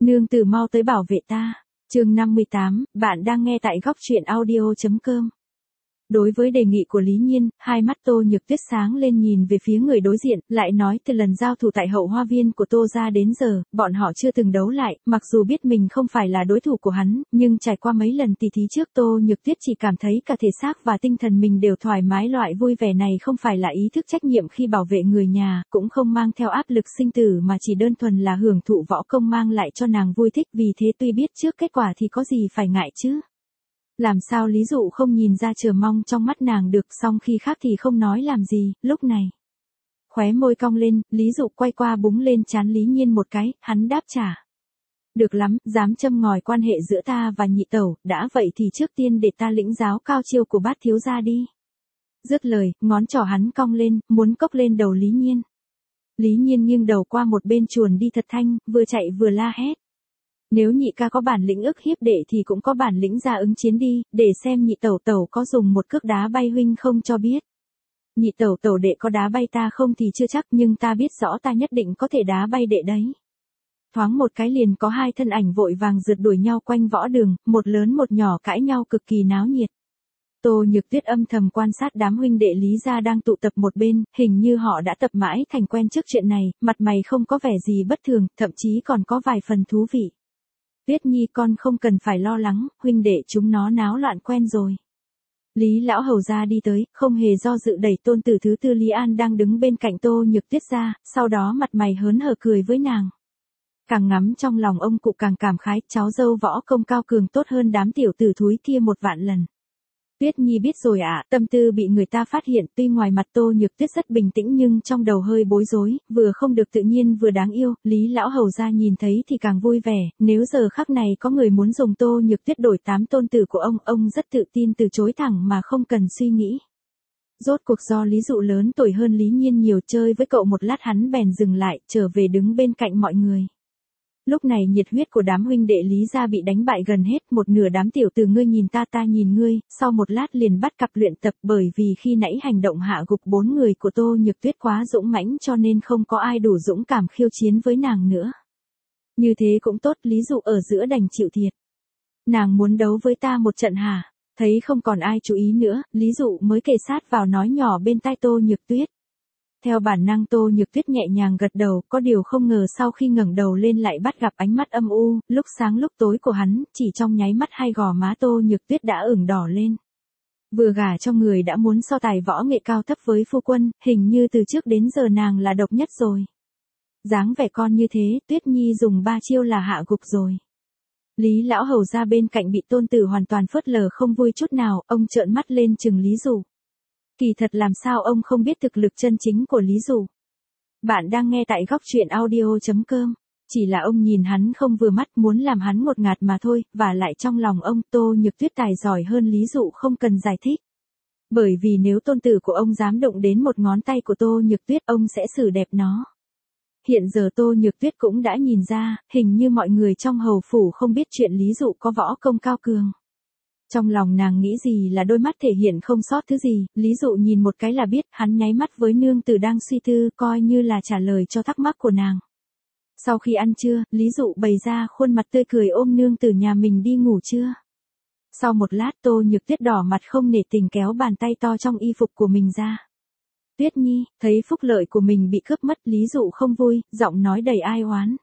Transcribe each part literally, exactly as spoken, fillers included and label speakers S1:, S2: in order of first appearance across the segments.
S1: Nương tử mau tới bảo vệ ta. Chương năm mươi tám, bạn đang nghe tại góc truyện audio chấm com. Đối với đề nghị của Lý Nhiên, hai mắt Tô Nhược Tuyết sáng lên nhìn về phía người đối diện, lại nói từ lần giao thủ tại hậu hoa viên của Tô gia đến giờ, bọn họ chưa từng đấu lại, mặc dù biết mình không phải là đối thủ của hắn, nhưng trải qua mấy lần tỉ thí trước Tô Nhược Tuyết chỉ cảm thấy cả thể xác và tinh thần mình đều thoải mái, loại vui vẻ này không phải là ý thức trách nhiệm khi bảo vệ người nhà, cũng không mang theo áp lực sinh tử mà chỉ đơn thuần là hưởng thụ võ công mang lại cho nàng vui thích, vì thế tuy biết trước kết quả thì có gì phải ngại chứ. Làm sao Lý Dụ không nhìn ra chờ mong trong mắt nàng được, song khi khác thì không nói làm gì, lúc này. Khóe môi cong lên, Lý Dụ quay qua búng lên trán Lý Nhiên một cái, hắn đáp trả. Được lắm, dám châm ngòi quan hệ giữa ta và nhị tẩu, đã vậy thì trước tiên để ta lĩnh giáo cao chiêu của Bát thiếu gia đi. Dứt lời, ngón trỏ hắn cong lên, muốn cốc lên đầu Lý Nhiên. Lý Nhiên nghiêng đầu qua một bên chuồn đi thật thanh, vừa chạy vừa la hét. Nếu nhị ca có bản lĩnh ức hiếp đệ thì cũng có bản lĩnh ra ứng chiến đi, để xem nhị tẩu tẩu có dùng một cước đá bay huynh không cho biết. Nhị tẩu tẩu đệ có đá bay ta không thì chưa chắc, nhưng ta biết rõ ta nhất định có thể đá bay đệ đấy. Thoáng một cái liền có hai thân ảnh vội vàng rượt đuổi nhau quanh võ đường, một lớn một nhỏ cãi nhau cực kỳ náo nhiệt. Tô Nhược Tuyết âm thầm quan sát đám huynh đệ Lý gia đang tụ tập một bên, hình như họ đã tập mãi thành quen trước chuyện này, mặt mày không có vẻ gì bất thường, thậm chí còn có vài phần thú vị. Tuyết Nhi con không cần phải lo lắng, huynh đệ chúng nó náo loạn quen rồi. Lý lão hầu gia đi tới, không hề do dự đẩy tôn tử thứ tư Lý An đang đứng bên cạnh Tô Nhược Tuyết ra, sau đó mặt mày hớn hở cười với nàng. Càng ngắm trong lòng ông cụ càng cảm khái, cháu dâu võ công cao cường tốt hơn đám tiểu tử thúi kia một vạn lần. Tuyết Nhi biết rồi ạ, à, tâm tư bị người ta phát hiện, tuy ngoài mặt Tô Nhược Tuyết rất bình tĩnh nhưng trong đầu hơi bối rối, vừa không được tự nhiên vừa đáng yêu, Lý lão hầu gia nhìn thấy thì càng vui vẻ, nếu giờ khắc này có người muốn dùng Tô Nhược Tuyết đổi tám tôn tử của ông, ông rất tự tin từ chối thẳng mà không cần suy nghĩ. Rốt cuộc do Lý Dụ lớn tuổi hơn Lý Nhiên nhiều, chơi với cậu một lát hắn bèn dừng lại, trở về đứng bên cạnh mọi người. Lúc này nhiệt huyết của đám huynh đệ Lý gia bị đánh bại gần hết, một nửa đám tiểu tử ngươi nhìn ta ta nhìn ngươi, sau một lát liền bắt cặp luyện tập, bởi vì khi nãy hành động hạ gục bốn người của Tô Nhược Tuyết quá dũng mãnh cho nên không có ai đủ dũng cảm khiêu chiến với nàng nữa. Như thế cũng tốt, Lý Dụ ở giữa đành chịu thiệt. Nàng muốn đấu với ta một trận hả? Thấy không còn ai chú ý nữa, Lý Dụ mới kề sát vào nói nhỏ bên tai Tô Nhược Tuyết. Theo bản năng Tô Nhược Tuyết nhẹ nhàng gật đầu, có điều không ngờ sau khi ngẩng đầu lên lại bắt gặp ánh mắt âm u, lúc sáng lúc tối của hắn, chỉ trong nháy mắt hai gò má Tô Nhược Tuyết đã ửng đỏ lên. Vừa gả cho người đã muốn so tài võ nghệ cao thấp với phu quân, hình như từ trước đến giờ nàng là độc nhất rồi. Dáng vẻ con như thế, Tuyết Nhi dùng ba chiêu là hạ gục rồi. Lý lão hầu ra bên cạnh bị tôn tử hoàn toàn phớt lờ không vui chút nào, ông trợn mắt lên trừng Lý Dụ. Kỳ thật làm sao ông không biết thực lực chân chính của Lý Dụ. Bạn đang nghe tại góc truyện audio chấm com. Chỉ là ông nhìn hắn không vừa mắt, muốn làm hắn ngột ngạt mà thôi, và lại trong lòng ông Tô Nhược Tuyết tài giỏi hơn Lý Dụ không cần giải thích. Bởi vì nếu tôn tử của ông dám động đến một ngón tay của Tô Nhược Tuyết, ông sẽ xử đẹp nó. Hiện giờ Tô Nhược Tuyết cũng đã nhìn ra, hình như mọi người trong hầu phủ không biết chuyện Lý Dụ có võ công cao cường. Trong lòng nàng nghĩ gì là đôi mắt thể hiện không sót thứ gì, Lý Dụ nhìn một cái là biết, hắn nháy mắt với nương tử đang suy tư, coi như là trả lời cho thắc mắc của nàng. Sau khi ăn trưa, Lý Dụ bày ra khuôn mặt tươi cười ôm nương tử nhà mình đi ngủ trưa. Sau một lát Tô Nhược Tuyết đỏ mặt không nể tình kéo bàn tay to trong y phục của mình ra. Tuyết Nhi, thấy phúc lợi của mình bị cướp mất, Lý Dụ không vui, giọng nói đầy ai oán.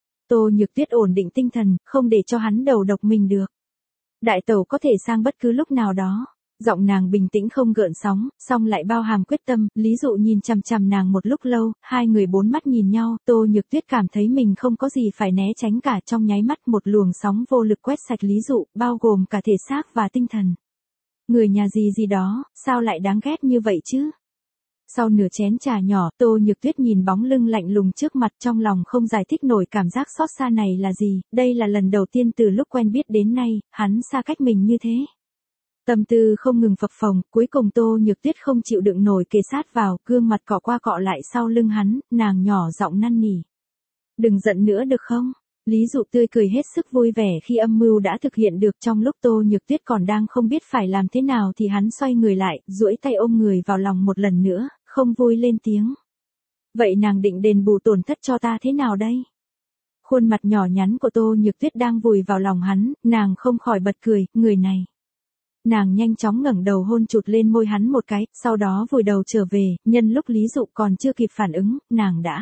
S1: Tô Nhược Tuyết ổn định tinh thần, không để cho hắn đầu độc mình được. Đại tẩu có thể sang bất cứ lúc nào đó. Giọng nàng bình tĩnh không gợn sóng, song lại bao hàm quyết tâm, Lý Dụ nhìn chằm chằm nàng một lúc lâu, hai người bốn mắt nhìn nhau, Tô Nhược Tuyết cảm thấy mình không có gì phải né tránh cả, trong nháy mắt một luồng sóng vô lực quét sạch Lý Dụ, bao gồm cả thể xác và tinh thần. Người nhà gì gì đó, sao lại đáng ghét như vậy chứ? Sau nửa chén trà nhỏ, Tô Nhược Tuyết nhìn bóng lưng lạnh lùng trước mặt, trong lòng không giải thích nổi cảm giác xót xa này là gì, đây là lần đầu tiên từ lúc quen biết đến nay, hắn xa cách mình như thế. Tâm tư không ngừng phập phồng, cuối cùng Tô Nhược Tuyết không chịu đựng nổi kề sát vào, gương mặt cọ qua cọ lại sau lưng hắn, nàng nhỏ giọng năn nỉ. Đừng giận nữa được không? Lý Dụ tươi cười hết sức vui vẻ khi âm mưu đã thực hiện được, trong lúc Tô Nhược Tuyết còn đang không biết phải làm thế nào thì hắn xoay người lại, duỗi tay ôm người vào lòng một lần nữa, không vui lên tiếng. Vậy nàng định đền bù tổn thất cho ta thế nào đây? Khuôn mặt nhỏ nhắn của Tô Nhược Tuyết đang vùi vào lòng hắn, nàng không khỏi bật cười, người này. Nàng nhanh chóng ngẩng đầu hôn chụt lên môi hắn một cái, sau đó vùi đầu trở về, nhân lúc Lý Dụ còn chưa kịp phản ứng, nàng đã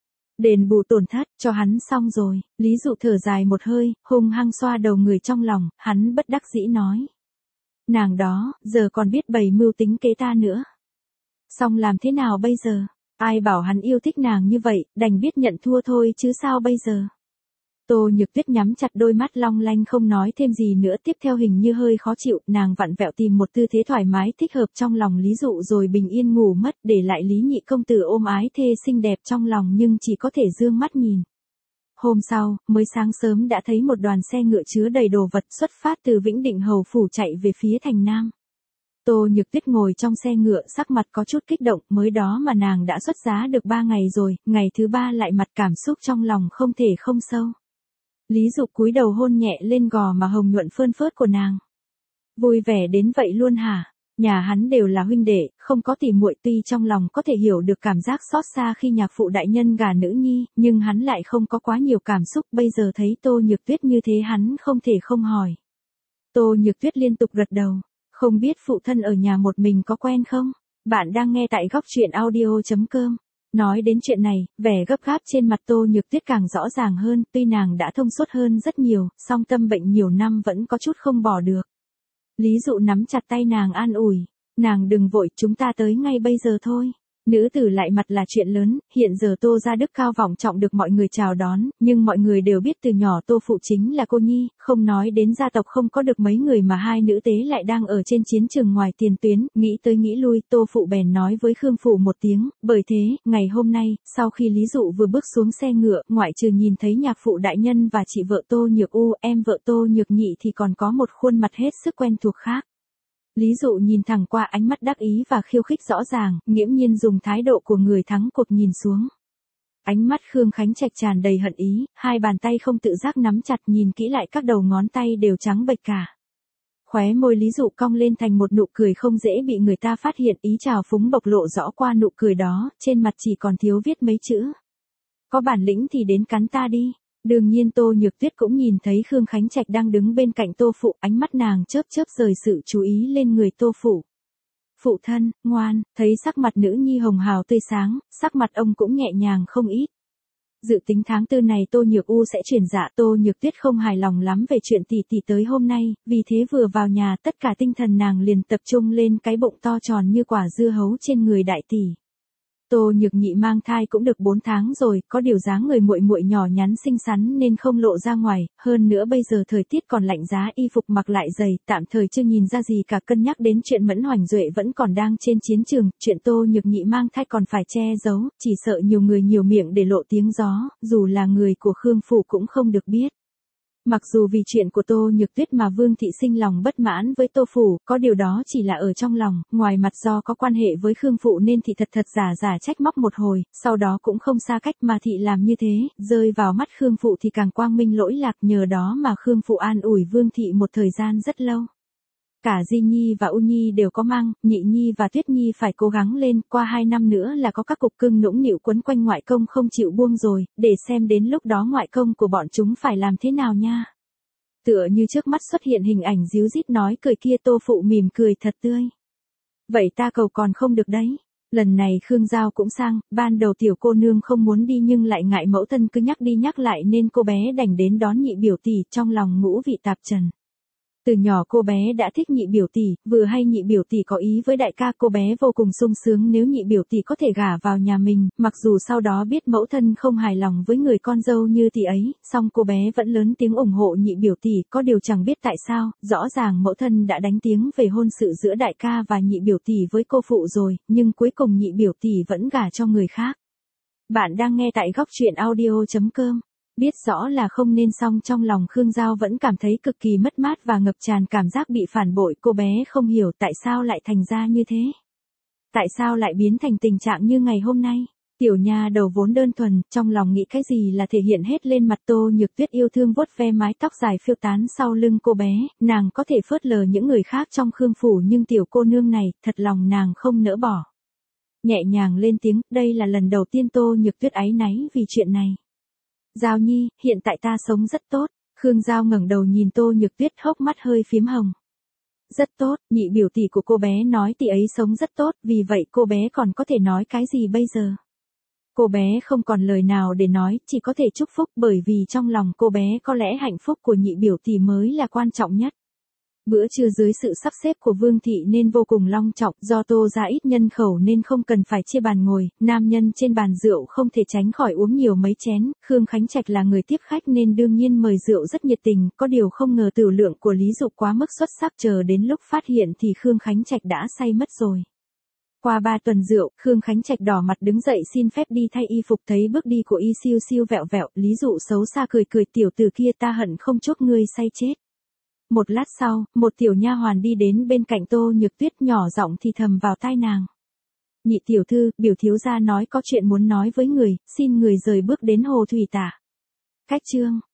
S1: đền bù tổn thất cho hắn xong rồi. Lý Dụ thở dài một hơi, hung hăng xoa đầu người trong lòng, hắn bất đắc dĩ nói. Nàng đó, giờ còn biết bày mưu tính kế ta nữa. Xong làm thế nào bây giờ? Ai bảo hắn yêu thích nàng như vậy, đành biết nhận thua thôi chứ sao bây giờ? Tô Nhược Tuyết nhắm chặt đôi mắt long lanh không nói thêm gì nữa, tiếp theo hình như hơi khó chịu, nàng vặn vẹo tìm một tư thế thoải mái thích hợp trong lòng Lý Dụ rồi bình yên ngủ mất, để lại Lý nhị công tử ôm ái thê xinh đẹp trong lòng nhưng chỉ có thể dương mắt nhìn. Hôm sau, mới sáng sớm đã thấy một đoàn xe ngựa chứa đầy đồ vật xuất phát từ Vĩnh Định Hầu phủ chạy về phía thành Nam. Tô Nhược Tuyết ngồi trong xe ngựa, sắc mặt có chút kích động, mới đó mà nàng đã xuất giá được ba ngày rồi, ngày thứ ba lại mặt cảm xúc trong lòng không thể không sâu. Lý Dụ cúi đầu hôn nhẹ lên gò mà hồng nhuận phơn phớt của nàng. Vui vẻ đến vậy luôn hả? Nhà hắn đều là huynh đệ, không có tỉ muội, tuy trong lòng có thể hiểu được cảm giác xót xa khi nhạc phụ đại nhân gả nữ nhi, nhưng hắn lại không có quá nhiều cảm xúc, bây giờ thấy Tô Nhược Tuyết như thế hắn không thể không hỏi. Tô Nhược Tuyết liên tục gật đầu, không biết phụ thân ở nhà một mình có quen không? Bạn đang nghe tại góc truyện audio chấm com. Nói đến chuyện này, vẻ gấp gáp trên mặt Tô Nhược Tuyết càng rõ ràng hơn, tuy nàng đã thông suốt hơn rất nhiều, song tâm bệnh nhiều năm vẫn có chút không bỏ được. Lý Dụ nắm chặt tay nàng an ủi, nàng đừng vội, chúng ta tới ngay bây giờ thôi. Nữ tử lại mặt là chuyện lớn, hiện giờ Tô gia đức cao vọng trọng được mọi người chào đón, nhưng mọi người đều biết từ nhỏ Tô phụ chính là cô nhi, không nói đến gia tộc không có được mấy người mà hai nữ tế lại đang ở trên chiến trường ngoài tiền tuyến, nghĩ tới nghĩ lui, Tô phụ bèn nói với Khương phụ một tiếng, bởi thế, ngày hôm nay, sau khi Lý Dụ vừa bước xuống xe ngựa, ngoại trừ nhìn thấy nhạc phụ đại nhân và chị vợ Tô Nhược U, em vợ Tô Nhược Nhị thì còn có một khuôn mặt hết sức quen thuộc khác. Lý Dụ nhìn thẳng qua, ánh mắt đắc ý và khiêu khích rõ ràng, nghiễm nhiên dùng thái độ của người thắng cuộc nhìn xuống. Ánh mắt Khương Khánh Trạch tràn đầy hận ý, hai bàn tay không tự giác nắm chặt, nhìn kỹ lại các đầu ngón tay đều trắng bệch cả. Khóe môi Lý Dụ cong lên thành một nụ cười không dễ bị người ta phát hiện, ý trào phúng bộc lộ rõ qua nụ cười đó, trên mặt chỉ còn thiếu viết mấy chữ. Có bản lĩnh thì đến cắn ta đi. Đương nhiên Tô Nhược Tuyết cũng nhìn thấy Khương Khánh Trạch đang đứng bên cạnh Tô phụ, ánh mắt nàng chớp chớp rời sự chú ý lên người Tô phụ. Phụ thân, ngoan, thấy sắc mặt nữ nhi hồng hào tươi sáng, sắc mặt ông cũng nhẹ nhàng không ít. Dự tính tháng tư này Tô Nhược U sẽ chuyển dạ, Tô Nhược Tuyết không hài lòng lắm về chuyện tỷ tỷ tới hôm nay, vì thế vừa vào nhà tất cả tinh thần nàng liền tập trung lên cái bụng to tròn như quả dưa hấu trên người đại tỷ. Tô Nhược Nhị mang thai cũng được bốn tháng rồi, có điều dáng người muội muội nhỏ nhắn xinh xắn nên không lộ ra ngoài, hơn nữa bây giờ thời tiết còn lạnh giá, y phục mặc lại dày, tạm thời chưa nhìn ra gì cả. Cân nhắc đến chuyện Mẫn Hoành Duệ vẫn còn đang trên chiến trường, chuyện Tô Nhược Nhị mang thai còn phải che giấu, chỉ sợ nhiều người nhiều miệng để lộ tiếng gió, dù là người của Khương phủ cũng không được biết. Mặc dù vì chuyện của Tô Nhược Tuyết mà Vương thị sinh lòng bất mãn với Tô phủ, có điều đó chỉ là ở trong lòng, ngoài mặt do có quan hệ với Khương phụ nên thị thật thật giả giả trách móc một hồi, sau đó cũng không xa cách mà thị làm như thế, rơi vào mắt Khương phụ thì càng quang minh lỗi lạc, nhờ đó mà Khương phụ an ủi Vương thị một thời gian rất lâu. Cả Di Nhi và U Nhi đều có mang, Nhị Nhi và Tuyết Nhi phải cố gắng lên, qua hai năm nữa là có các cục cưng nũng nịu quấn quanh ngoại công không chịu buông rồi, để xem đến lúc đó ngoại công của bọn chúng phải làm thế nào nha. Tựa như trước mắt xuất hiện hình ảnh díu dít nói cười kia, Tô phụ mỉm cười thật tươi. Vậy ta cầu còn không được đấy. Lần này Khương Giao cũng sang, ban đầu tiểu cô nương không muốn đi nhưng lại ngại mẫu thân cứ nhắc đi nhắc lại nên cô bé đành đến đón nhị biểu tỷ, trong lòng ngũ vị tạp trần. Từ nhỏ cô bé đã thích nhị biểu tỷ, vừa hay nhị biểu tỷ có ý với đại ca, cô bé vô cùng sung sướng nếu nhị biểu tỷ có thể gả vào nhà mình, mặc dù sau đó biết mẫu thân không hài lòng với người con dâu như tỷ ấy, song cô bé vẫn lớn tiếng ủng hộ nhị biểu tỷ, có điều chẳng biết tại sao, rõ ràng mẫu thân đã đánh tiếng về hôn sự giữa đại ca và nhị biểu tỷ với cô phụ rồi, nhưng cuối cùng nhị biểu tỷ vẫn gả cho người khác. Bạn đang nghe tại góc truyện audio chấm com. Biết rõ là không nên, song trong lòng Khương Giao vẫn cảm thấy cực kỳ mất mát và ngập tràn cảm giác bị phản bội, cô bé không hiểu tại sao lại thành ra như thế. Tại sao lại biến thành tình trạng như ngày hôm nay. Tiểu nha đầu vốn đơn thuần, trong lòng nghĩ cái gì là thể hiện hết lên mặt. Tô Nhược Tuyết yêu thương vuốt ve mái tóc dài phiêu tán sau lưng cô bé, nàng có thể phớt lờ những người khác trong Khương phủ nhưng tiểu cô nương này, thật lòng nàng không nỡ bỏ. Nhẹ nhàng lên tiếng, đây là lần đầu tiên Tô Nhược Tuyết áy náy vì chuyện này. Giao Nhi, hiện tại ta sống rất tốt. Khương Giao ngẩng đầu nhìn Tô Nhược Tuyết, hốc mắt hơi phím hồng. Rất tốt, nhị biểu tỷ của cô bé nói tỷ ấy sống rất tốt, vì vậy cô bé còn có thể nói cái gì bây giờ? Cô bé không còn lời nào để nói, chỉ có thể chúc phúc, bởi vì trong lòng cô bé có lẽ hạnh phúc của nhị biểu tỷ mới là quan trọng nhất. Bữa trưa dưới sự sắp xếp của Vương thị nên vô cùng long trọng, do Tô gia ít nhân khẩu nên không cần phải chia bàn ngồi, nam nhân trên bàn rượu không thể tránh khỏi uống nhiều mấy chén, Khương Khánh Trạch là người tiếp khách nên đương nhiên mời rượu rất nhiệt tình, có điều không ngờ tửu lượng của Lý Dục quá mức xuất sắc, chờ đến lúc phát hiện thì Khương Khánh Trạch đã say mất rồi. Qua ba tuần rượu, Khương Khánh Trạch đỏ mặt đứng dậy xin phép đi thay y phục, thấy bước đi của y siêu siêu vẹo vẹo, Lý Dụ xấu xa cười cười, tiểu tử kia ta hận không chốt ngươi say chết. Một lát sau, một tiểu nha hoàn đi đến bên cạnh Tô Nhược Tuyết, nhỏ giọng thì thầm vào tai nàng. Nhị tiểu thư, biểu thiếu gia nói có chuyện muốn nói với người, xin người rời bước đến hồ thủy tả. Cách chương